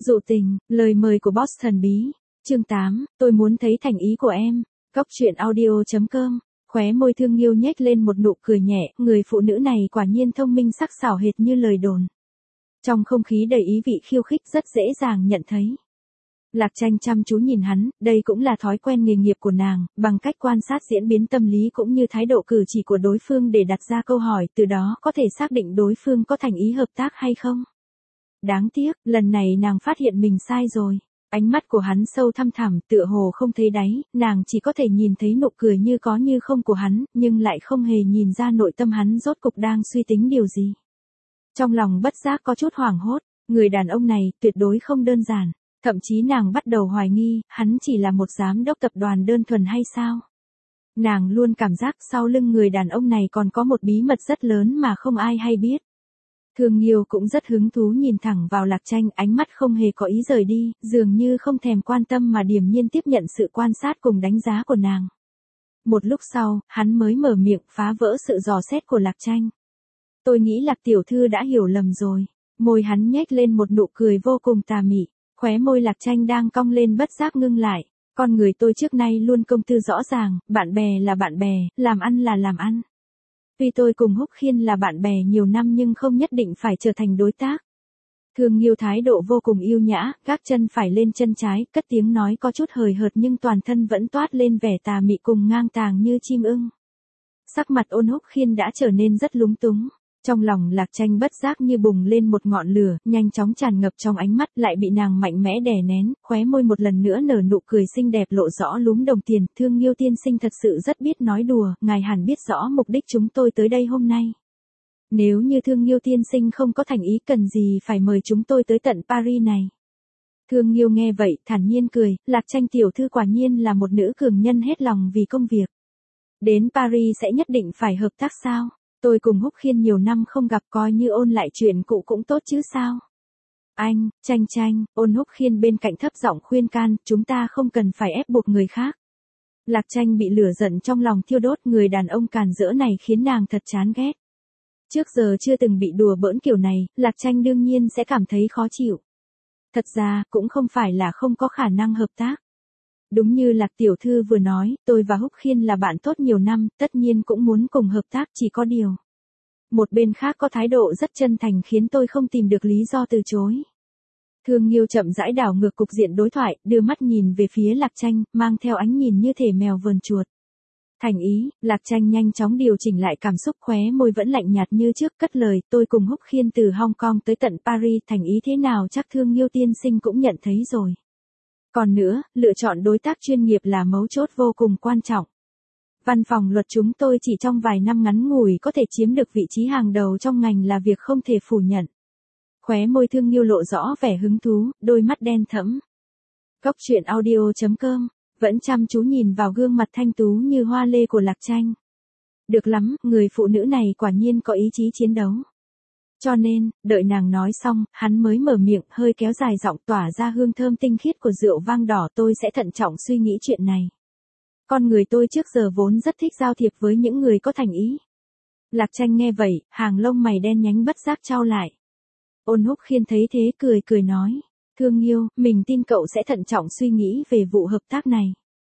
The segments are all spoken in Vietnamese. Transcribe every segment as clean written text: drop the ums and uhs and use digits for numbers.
Dụ tình, lời mời của boss thần bí. Chương 8, tôi muốn thấy thành ý của em. Cốc truyện audio.com. Khóe môi Thương Nghiêu nhếch lên một nụ cười nhẹ, người phụ nữ này quả nhiên thông minh sắc sảo hệt như lời đồn. Trong không khí đầy ý vị khiêu khích rất dễ dàng nhận thấy. Lạc Tranh chăm chú nhìn hắn, đây cũng là thói quen nghề nghiệp của nàng, bằng cách quan sát diễn biến tâm lý cũng như thái độ cử chỉ của đối phương để đặt ra câu hỏi, từ đó có thể xác định đối phương có thành ý hợp tác hay không. Đáng tiếc, lần này nàng phát hiện mình sai rồi. Ánh mắt của hắn sâu thăm thẳm, tựa hồ không thấy đáy, nàng chỉ có thể nhìn thấy nụ cười như có như không của hắn, nhưng lại không hề nhìn ra nội tâm hắn rốt cục đang suy tính điều gì. Trong lòng bất giác có chút hoảng hốt, người đàn ông này tuyệt đối không đơn giản, thậm chí nàng bắt đầu hoài nghi, hắn chỉ là một giám đốc tập đoàn đơn thuần hay sao? Nàng luôn cảm giác sau lưng người đàn ông này còn có một bí mật rất lớn mà không ai hay biết. Thương Nghiêu cũng rất hứng thú nhìn thẳng vào Lạc Tranh, ánh mắt không hề có ý rời đi, dường như không thèm quan tâm mà điềm nhiên tiếp nhận sự quan sát cùng đánh giá của nàng. Một lúc sau, hắn mới mở miệng phá vỡ sự dò xét của Lạc Tranh. Tôi nghĩ Lạc tiểu thư đã hiểu lầm rồi. Môi hắn nhếch lên một nụ cười vô cùng tà mị, khóe môi Lạc Tranh đang cong lên bất giác ngưng lại. Con người tôi trước nay luôn công tư rõ ràng, bạn bè là bạn bè, làm ăn là làm ăn. Tuy tôi cùng Húc Khiên là bạn bè nhiều năm nhưng không nhất định phải trở thành đối tác. Thương Nghiêu thái độ vô cùng yêu nhã, gác chân phải lên chân trái, cất tiếng nói có chút hời hợt nhưng toàn thân vẫn toát lên vẻ tà mị cùng ngang tàng như chim ưng. Sắc mặt Ôn Húc Khiên đã trở nên rất lúng túng. Trong lòng Lạc Tranh bất giác như bùng lên một ngọn lửa, nhanh chóng tràn ngập trong ánh mắt, lại bị nàng mạnh mẽ đè nén, khóe môi một lần nữa nở nụ cười xinh đẹp lộ rõ lúm đồng tiền. Thương Nghiêu tiên sinh thật sự rất biết nói đùa, ngài hẳn biết rõ mục đích chúng tôi tới đây hôm nay. Nếu như Thương Nghiêu tiên sinh không có thành ý cần gì phải mời chúng tôi tới tận Paris này. Thương Nghiêu nghe vậy, thản nhiên cười, Lạc Tranh tiểu thư quả nhiên là một nữ cường nhân hết lòng vì công việc. Đến Paris sẽ nhất định phải hợp tác sao? Tôi cùng Húc Khiên nhiều năm không gặp, coi như ôn lại chuyện cũ cũng tốt chứ sao. Anh, Tranh, Ôn Húc Khiên bên cạnh thấp giọng khuyên can, chúng ta không cần phải ép buộc người khác. Lạc Tranh bị lửa giận trong lòng thiêu đốt, người đàn ông càn rỡ này khiến nàng thật chán ghét. Trước giờ chưa từng bị đùa bỡn kiểu này, Lạc Tranh đương nhiên sẽ cảm thấy khó chịu. Thật ra, cũng không phải là không có khả năng hợp tác. Đúng như Lạc tiểu thư vừa nói, tôi và Húc Khiên là bạn tốt nhiều năm, tất nhiên cũng muốn cùng hợp tác, chỉ có điều. Một bên khác có thái độ rất chân thành khiến tôi không tìm được lý do từ chối. Thương Nghiêu chậm rãi đảo ngược cục diện đối thoại, đưa mắt nhìn về phía Lạc Tranh, mang theo ánh nhìn như thể mèo vờn chuột. Thành ý, Lạc Tranh nhanh chóng điều chỉnh lại cảm xúc, khóe môi vẫn lạnh nhạt như trước, cất lời, tôi cùng Húc Khiên từ Hong Kong tới tận Paris, thành ý thế nào chắc Thương Nghiêu tiên sinh cũng nhận thấy rồi. Còn nữa, lựa chọn đối tác chuyên nghiệp là mấu chốt vô cùng quan trọng. Văn phòng luật chúng tôi chỉ trong vài năm ngắn ngủi có thể chiếm được vị trí hàng đầu trong ngành là việc không thể phủ nhận. Khóe môi Thương Nghiêu lộ rõ vẻ hứng thú, đôi mắt đen thẫm. Cốc truyện audio.com, vẫn chăm chú nhìn vào gương mặt thanh tú như hoa lê của Lạc Tranh. Được lắm, người phụ nữ này quả nhiên có ý chí chiến đấu. Cho nên, đợi nàng nói xong, hắn mới mở miệng, hơi kéo dài giọng, tỏa ra hương thơm tinh khiết của rượu vang đỏ, tôi sẽ thận trọng suy nghĩ chuyện này. Con người tôi trước giờ vốn rất thích giao thiệp với những người có thành ý. Lạc Tranh nghe vậy, hàng lông mày đen nhánh bất giác chau lại. Ôn Húc Khiên thấy thế cười nói, Thương Nghiêu, mình tin cậu sẽ thận trọng suy nghĩ về vụ hợp tác này.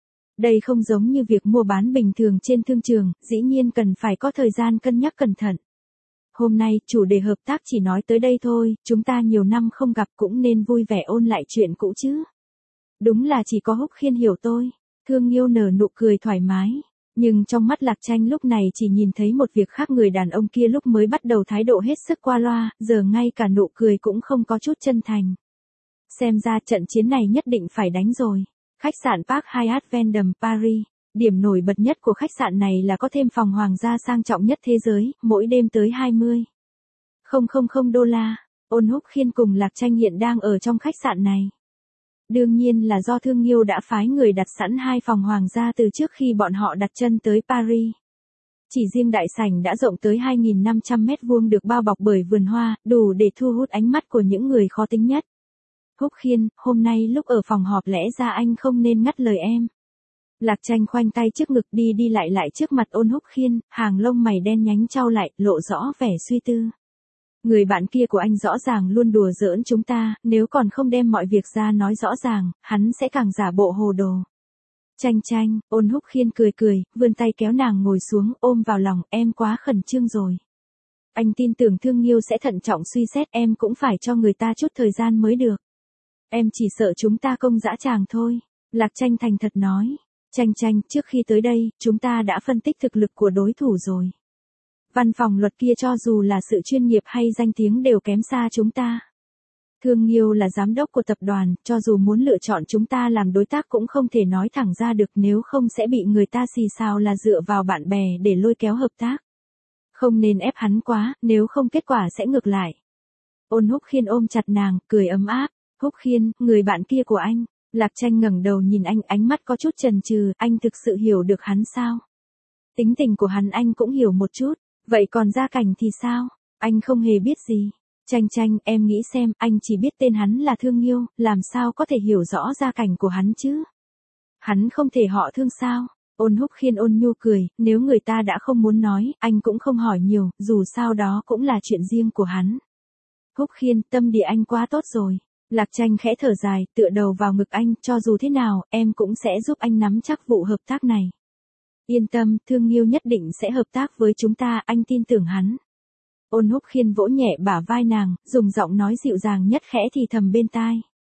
Đây không giống như việc mua bán bình thường trên thương trường, dĩ nhiên cần phải có thời gian cân nhắc cẩn thận. Hôm nay, chủ đề hợp tác chỉ nói tới đây thôi, chúng ta nhiều năm không gặp cũng nên vui vẻ ôn lại chuyện cũ chứ. Đúng là chỉ có Húc Khiên hiểu tôi. Thương Nghiêu nở nụ cười thoải mái. Nhưng trong mắt Lạc Tranh lúc này chỉ nhìn thấy một việc khác, người đàn ông kia lúc mới bắt đầu thái độ hết sức qua loa, giờ ngay cả nụ cười cũng không có chút chân thành. Xem ra trận chiến này nhất định phải đánh rồi. Khách sạn Park Hyatt Vendôme Paris. Điểm nổi bật nhất của khách sạn này là có thêm phòng hoàng gia sang trọng nhất thế giới, mỗi đêm tới 20.000 đô la. Ôn Húc Khiên cùng Lạc Tranh hiện đang ở trong khách sạn này. Đương nhiên là do Thương Nghiêu đã phái người đặt sẵn 2 phòng hoàng gia từ trước khi bọn họ đặt chân tới Paris. Chỉ riêng đại sảnh đã rộng tới 2.500 mét vuông được bao bọc bởi vườn hoa, đủ để thu hút ánh mắt của những người khó tính nhất. Húc Khiên, hôm nay lúc ở phòng họp lẽ ra anh không nên ngắt lời em. Lạc Tranh khoanh tay trước ngực đi lại trước mặt Ôn Húc Khiên, hàng lông mày đen nhánh chau lại, lộ rõ vẻ suy tư. Người bạn kia của anh rõ ràng luôn đùa giỡn chúng ta, nếu còn không đem mọi việc ra nói rõ ràng, hắn sẽ càng giả bộ hồ đồ. Chanh chanh, Ôn Húc Khiên cười cười, vươn tay kéo nàng ngồi xuống, ôm vào lòng, em quá khẩn trương rồi. Anh tin tưởng Thương Nghiêu sẽ thận trọng suy xét, em cũng phải cho người ta chút thời gian mới được. Em chỉ sợ chúng ta công dã tràng thôi. Lạc Tranh thành thật nói. Chanh chanh, trước khi tới đây, chúng ta đã phân tích thực lực của đối thủ rồi. Văn phòng luật kia cho dù là sự chuyên nghiệp hay danh tiếng đều kém xa chúng ta. Thương Nghiêu là giám đốc của tập đoàn, cho dù muốn lựa chọn chúng ta làm đối tác cũng không thể nói thẳng ra được, nếu không sẽ bị người ta xì xào là dựa vào bạn bè để lôi kéo hợp tác. Không nên ép hắn quá, nếu không kết quả sẽ ngược lại. Ôn Húc Khiên ôm chặt nàng, cười ấm áp. Húc Khiên, người bạn kia của anh. Lạc Tranh ngẩng đầu nhìn anh, ánh mắt có chút chần chừ, anh thực sự hiểu được hắn sao? Tính tình của hắn anh cũng hiểu một chút, vậy còn Gia Cảnh thì sao? Anh không hề biết gì. Chanh chanh, em nghĩ xem, anh chỉ biết tên hắn là Thương Nghiêu, làm sao có thể hiểu rõ gia cảnh của hắn chứ? Hắn không thể họ Thương sao? Ôn Húc Khiên ôn nhu cười, nếu người ta đã không muốn nói, anh cũng không hỏi nhiều, dù sao đó cũng là chuyện riêng của hắn. Húc Khiên, tâm địa anh quá tốt rồi. Lạc Tranh khẽ thở dài, tựa đầu vào ngực anh, cho dù thế nào, em cũng sẽ giúp anh nắm chắc vụ hợp tác này. Yên tâm, Thương Nghiêu nhất định sẽ hợp tác với chúng ta, anh tin tưởng hắn. Ôn Húc Khiên vỗ nhẹ bả vai nàng, dùng giọng nói dịu dàng nhất khẽ thì thầm bên tai.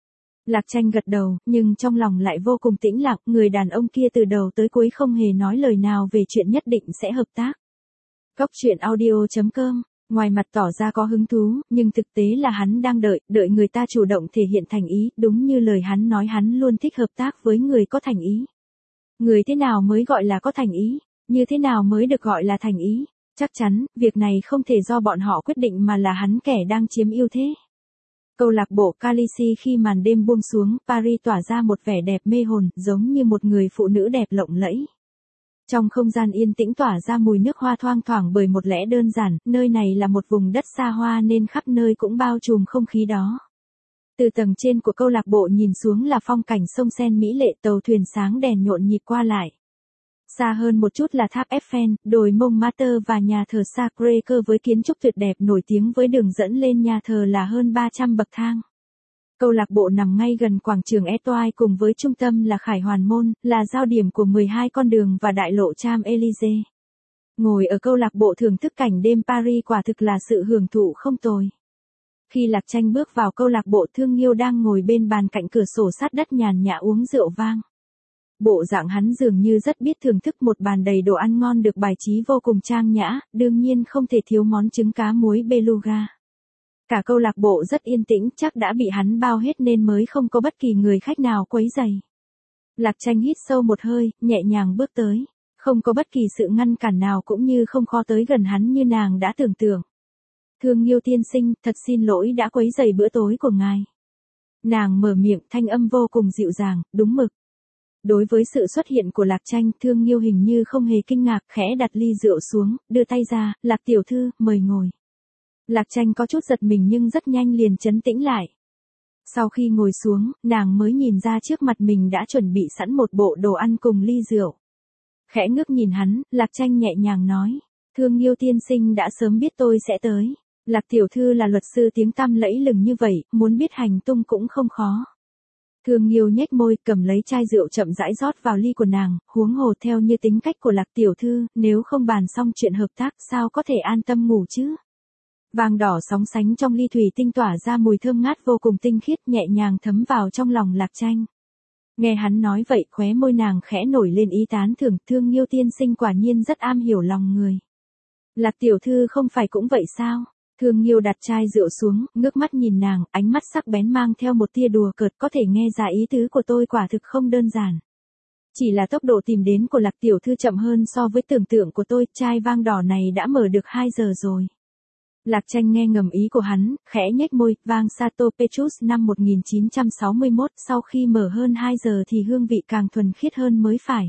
Lạc Tranh gật đầu, nhưng trong lòng lại vô cùng tĩnh lặng, người đàn ông kia từ đầu tới cuối không hề nói lời nào về chuyện nhất định sẽ hợp tác. Góc truyện audio.com, ngoài mặt tỏ ra có hứng thú, nhưng thực tế là hắn đang đợi người ta chủ động thể hiện thành ý, đúng như lời hắn nói, hắn luôn thích hợp tác với người có thành ý. Người thế nào mới gọi là có thành ý? Như thế nào mới được gọi là thành ý? Chắc chắn, việc này không thể do bọn họ quyết định mà là hắn kẻ đang chiếm ưu thế. Câu lạc bộ Khaleesi khi màn đêm buông xuống, Paris tỏa ra một vẻ đẹp mê hồn, giống như một người phụ nữ đẹp lộng lẫy. Trong không gian yên tĩnh tỏa ra mùi nước hoa thoang thoảng bởi một lẽ đơn giản, nơi này là một vùng đất xa hoa nên khắp nơi cũng bao trùm không khí đó. Từ tầng trên của câu lạc bộ nhìn xuống là phong cảnh sông Sen mỹ lệ, tàu thuyền sáng đèn nhộn nhịp qua lại. Xa hơn một chút là tháp Eiffel, đồi Montmartre và nhà thờ Sacré-Cœur với kiến trúc tuyệt đẹp nổi tiếng với đường dẫn lên nhà thờ là hơn 300 bậc thang. Câu lạc bộ nằm ngay gần quảng trường Étoile cùng với trung tâm là Khải Hoàn Môn, là giao điểm của 12 con đường và đại lộ Champs-Élysées. Ngồi ở câu lạc bộ thưởng thức cảnh đêm Paris quả thực là sự hưởng thụ không tồi. Khi Lạc Tranh bước vào câu lạc bộ, Thương Nghiêu đang ngồi bên bàn cạnh cửa sổ sát đất nhàn nhã uống rượu vang. Bộ dạng hắn dường như rất biết thưởng thức một bàn đầy đồ ăn ngon được bài trí vô cùng trang nhã, đương nhiên không thể thiếu món trứng cá muối beluga. Cả câu lạc bộ rất yên tĩnh, chắc đã bị hắn bao hết nên mới không có bất kỳ người khách nào quấy rầy. Lạc Tranh hít sâu một hơi, nhẹ nhàng bước tới. Không có bất kỳ sự ngăn cản nào cũng như không khó tới gần hắn như nàng đã tưởng tượng. Thương Nghiêu tiên sinh, thật xin lỗi đã quấy rầy bữa tối của ngài. Nàng mở miệng, thanh âm vô cùng dịu dàng, đúng mực. Đối với sự xuất hiện của Lạc Tranh, Thương Nghiêu hình như không hề kinh ngạc, khẽ đặt ly rượu xuống, đưa tay ra, Lạc tiểu thư, mời ngồi. Lạc Tranh có chút giật mình nhưng rất nhanh liền trấn tĩnh lại. Sau khi ngồi xuống, nàng mới nhìn ra trước mặt mình đã chuẩn bị sẵn một bộ đồ ăn cùng ly rượu. Khẽ ngước nhìn hắn, Lạc Tranh nhẹ nhàng nói, Thương Nghiêu tiên sinh đã sớm biết tôi sẽ tới. Lạc tiểu thư là luật sư tiếng tăm lẫy lừng như vậy, muốn biết hành tung cũng không khó. Thương Nghiêu nhếch môi, cầm lấy chai rượu chậm rãi rót vào ly của nàng, huống hồ theo như tính cách của Lạc tiểu thư, nếu không bàn xong chuyện hợp tác sao có thể an tâm ngủ chứ. Vàng đỏ sóng sánh trong ly thủy tinh tỏa ra mùi thơm ngát vô cùng tinh khiết nhẹ nhàng thấm vào trong lòng Lạc Tranh. Nghe hắn nói vậy, khóe môi nàng khẽ nổi lên ý tán thưởng, Thương Nghiêu tiên sinh quả nhiên rất am hiểu lòng người. Lạc tiểu thư không phải cũng vậy sao? Thương Nghiêu đặt chai rượu xuống, ngước mắt nhìn nàng, ánh mắt sắc bén mang theo một tia đùa cợt, có thể nghe ra ý tứ của tôi quả thực không đơn giản. Chỉ là tốc độ tìm đến của Lạc tiểu thư chậm hơn so với tưởng tượng của tôi, chai vang đỏ này đã mở được 2 giờ rồi. Lạc Tranh nghe ngầm ý của hắn, khẽ nhếch môi, vang Sato Petrus năm 1961, sau khi mở hơn 2 giờ thì hương vị càng thuần khiết hơn mới phải.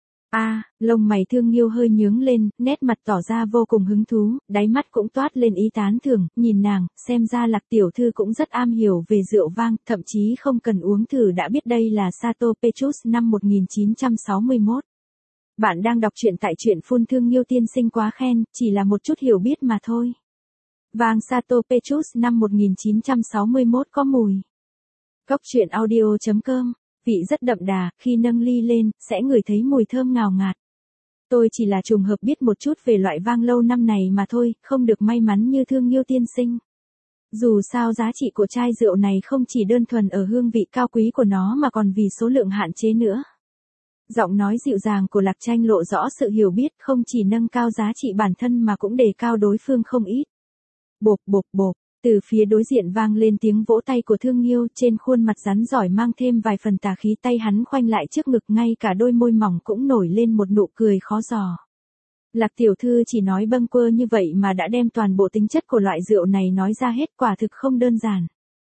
Lông mày Thương Nghiêu hơi nhướng lên, nét mặt tỏ ra vô cùng hứng thú, đáy mắt cũng toát lên ý tán thưởng, nhìn nàng, xem ra Lạc tiểu thư cũng rất am hiểu về rượu vang, thậm chí không cần uống thử đã biết đây là Sato Petrus năm 1961. Bạn đang đọc truyện tại truyện phun. Thương Nghiêu tiên sinh quá khen, chỉ là một chút hiểu biết mà thôi. Vang Sato Petrus năm 1961 có mùi. Cốc truyện audio.com, vị rất đậm đà, khi nâng ly lên, sẽ ngửi thấy mùi thơm ngào ngạt. Tôi chỉ là trùng hợp biết một chút về loại vang lâu năm này mà thôi, không được may mắn như Thương Nghiêu tiên sinh. Dù sao giá trị của chai rượu này không chỉ đơn thuần ở hương vị cao quý của nó mà còn vì số lượng hạn chế nữa. Giọng nói dịu dàng của Lạc Tranh lộ rõ sự hiểu biết, không chỉ nâng cao giá trị bản thân mà cũng đề cao đối phương không ít. Bộp bộp bộp, từ phía đối diện vang lên tiếng vỗ tay của Thương Nghiêu, trên khuôn mặt rắn giỏi mang thêm vài phần tà khí, tay hắn khoanh lại trước ngực, ngay cả đôi môi mỏng cũng nổi lên một nụ cười khó dò. Lạc tiểu thư chỉ nói bâng quơ như vậy mà đã đem toàn bộ tính chất của loại rượu này nói ra hết, quả thực không đơn giản.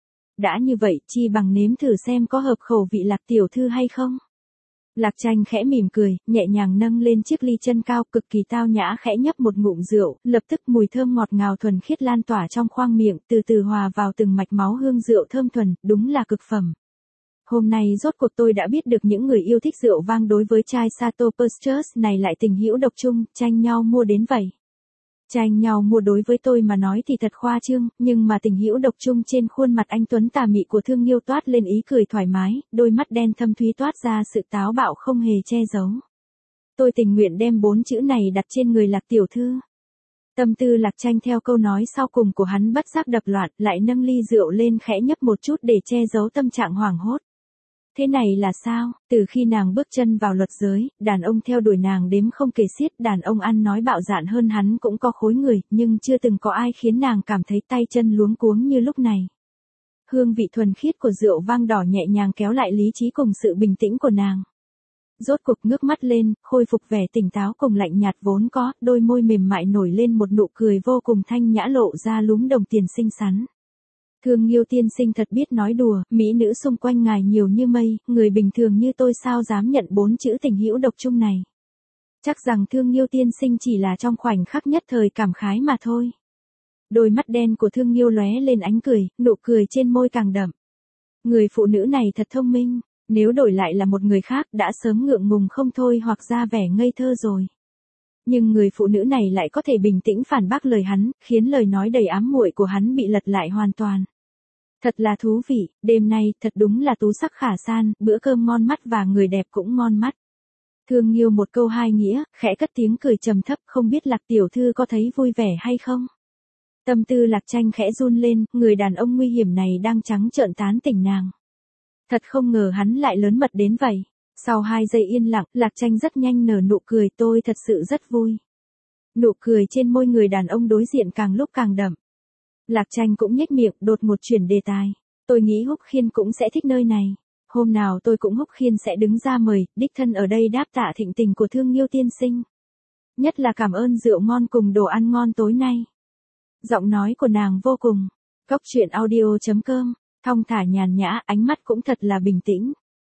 Đã như vậy, chi bằng nếm thử xem có hợp khẩu vị Lạc tiểu thư hay không. Lạc Tranh khẽ mỉm cười, nhẹ nhàng nâng lên chiếc ly chân cao, cực kỳ tao nhã khẽ nhấp một ngụm rượu, lập tức mùi thơm ngọt ngào thuần khiết lan tỏa trong khoang miệng, từ từ hòa vào từng mạch máu hương rượu thơm thuần, đúng là cực phẩm. Hôm nay rốt cuộc tôi đã biết được những người yêu thích rượu vang đối với chai Sato Petrus này lại tình hữu độc chung, tranh nhau mua đến vậy. Tranh nhau mua đối với tôi mà nói thì thật khoa trương, nhưng mà tình hữu độc chung trên khuôn mặt anh tuấn tà mị của Thương Nghiêu toát lên ý cười thoải mái, đôi mắt đen thâm thúy toát ra sự táo bạo không hề che giấu. Tôi tình nguyện đem 4 chữ này đặt trên người Lạc tiểu thư. Tâm tư Lạc Tranh theo câu nói sau cùng của hắn bất giác đập loạn, lại nâng ly rượu lên khẽ nhấp một chút để che giấu tâm trạng hoảng hốt. Thế này là sao? Từ khi nàng bước chân vào luật giới, đàn ông theo đuổi nàng đếm không kể xiết, đàn ông ăn nói bạo dạn hơn hắn cũng có khối người, nhưng chưa từng có ai khiến nàng cảm thấy tay chân luống cuống như lúc này. Hương vị thuần khiết của rượu vang đỏ nhẹ nhàng kéo lại lý trí cùng sự bình tĩnh của nàng. Rốt cục ngước mắt lên, khôi phục vẻ tỉnh táo cùng lạnh nhạt vốn có, đôi môi mềm mại nổi lên một nụ cười vô cùng thanh nhã lộ ra lúm đồng tiền xinh xắn. Thương Nghiêu tiên sinh thật biết nói đùa, mỹ nữ xung quanh ngài nhiều như mây, người bình thường như tôi sao dám nhận 4 chữ tình hữu độc chung này. Chắc rằng Thương Nghiêu tiên sinh chỉ là trong khoảnh khắc nhất thời cảm khái mà thôi. Đôi mắt đen của Thương Nghiêu lóe lên ánh cười, nụ cười trên môi càng đậm. Người phụ nữ này thật thông minh, nếu đổi lại là một người khác đã sớm ngượng ngùng không thôi hoặc ra vẻ ngây thơ rồi. Nhưng người phụ nữ này lại có thể bình tĩnh phản bác lời hắn, khiến lời nói đầy ám muội của hắn bị lật lại hoàn toàn. Thật là thú vị, đêm nay thật đúng là tú sắc khả san, bữa cơm ngon mắt và người đẹp cũng ngon mắt. Thương Nghiêu một câu hai nghĩa, khẽ cất tiếng cười trầm thấp, không biết Lạc tiểu thư có thấy vui vẻ hay không? Tâm tư Lạc Tranh khẽ run lên, người đàn ông nguy hiểm này đang trắng trợn tán tỉnh nàng. Thật không ngờ hắn lại lớn mật đến vậy. Sau 2 giây yên lặng, Lạc Tranh rất nhanh nở nụ cười, tôi thật sự rất vui. Nụ cười trên môi người đàn ông đối diện càng lúc càng đậm. Lạc Tranh cũng nhếch miệng, đột ngột chuyển đề tài. Tôi nghĩ Húc Khiên cũng sẽ thích nơi này. Hôm nào tôi cũng Húc Khiên sẽ đứng ra mời, đích thân ở đây đáp tạ thịnh tình của Thương Nghiêu tiên sinh. Nhất là cảm ơn rượu ngon cùng đồ ăn ngon tối nay. Giọng nói của nàng vô cùng. Cốc truyện audio.com, thong thả nhàn nhã, ánh mắt cũng thật là bình tĩnh.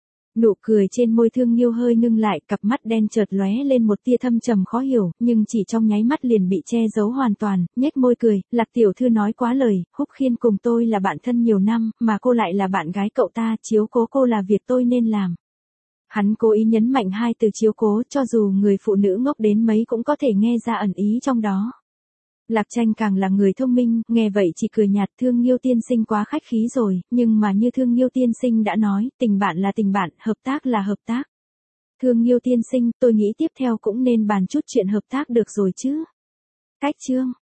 Nụ cười trên môi Thương Nghiêu hơi ngưng lại, cặp mắt đen chợt lóe lên một tia thâm trầm khó hiểu, nhưng chỉ trong nháy mắt liền bị che giấu hoàn toàn, nhếch môi cười, Lạc tiểu thư nói quá lời, Húc Khiên cùng tôi là bạn thân nhiều năm, mà cô lại là bạn gái cậu ta, chiếu cố cô là việc tôi nên làm. Hắn cố ý nhấn mạnh 2 từ chiếu cố, cho dù người phụ nữ ngốc đến mấy cũng có thể nghe ra ẩn ý trong đó. Lạc Tranh càng là người thông minh, nghe vậy chỉ cười nhạt, Thương Nghiêu tiên sinh quá khách khí rồi, nhưng mà như Thương Nghiêu tiên sinh đã nói, tình bạn là tình bạn, hợp tác là hợp tác. Thương Nghiêu tiên sinh, tôi nghĩ tiếp theo cũng nên bàn chút chuyện hợp tác được rồi chứ. Cách chương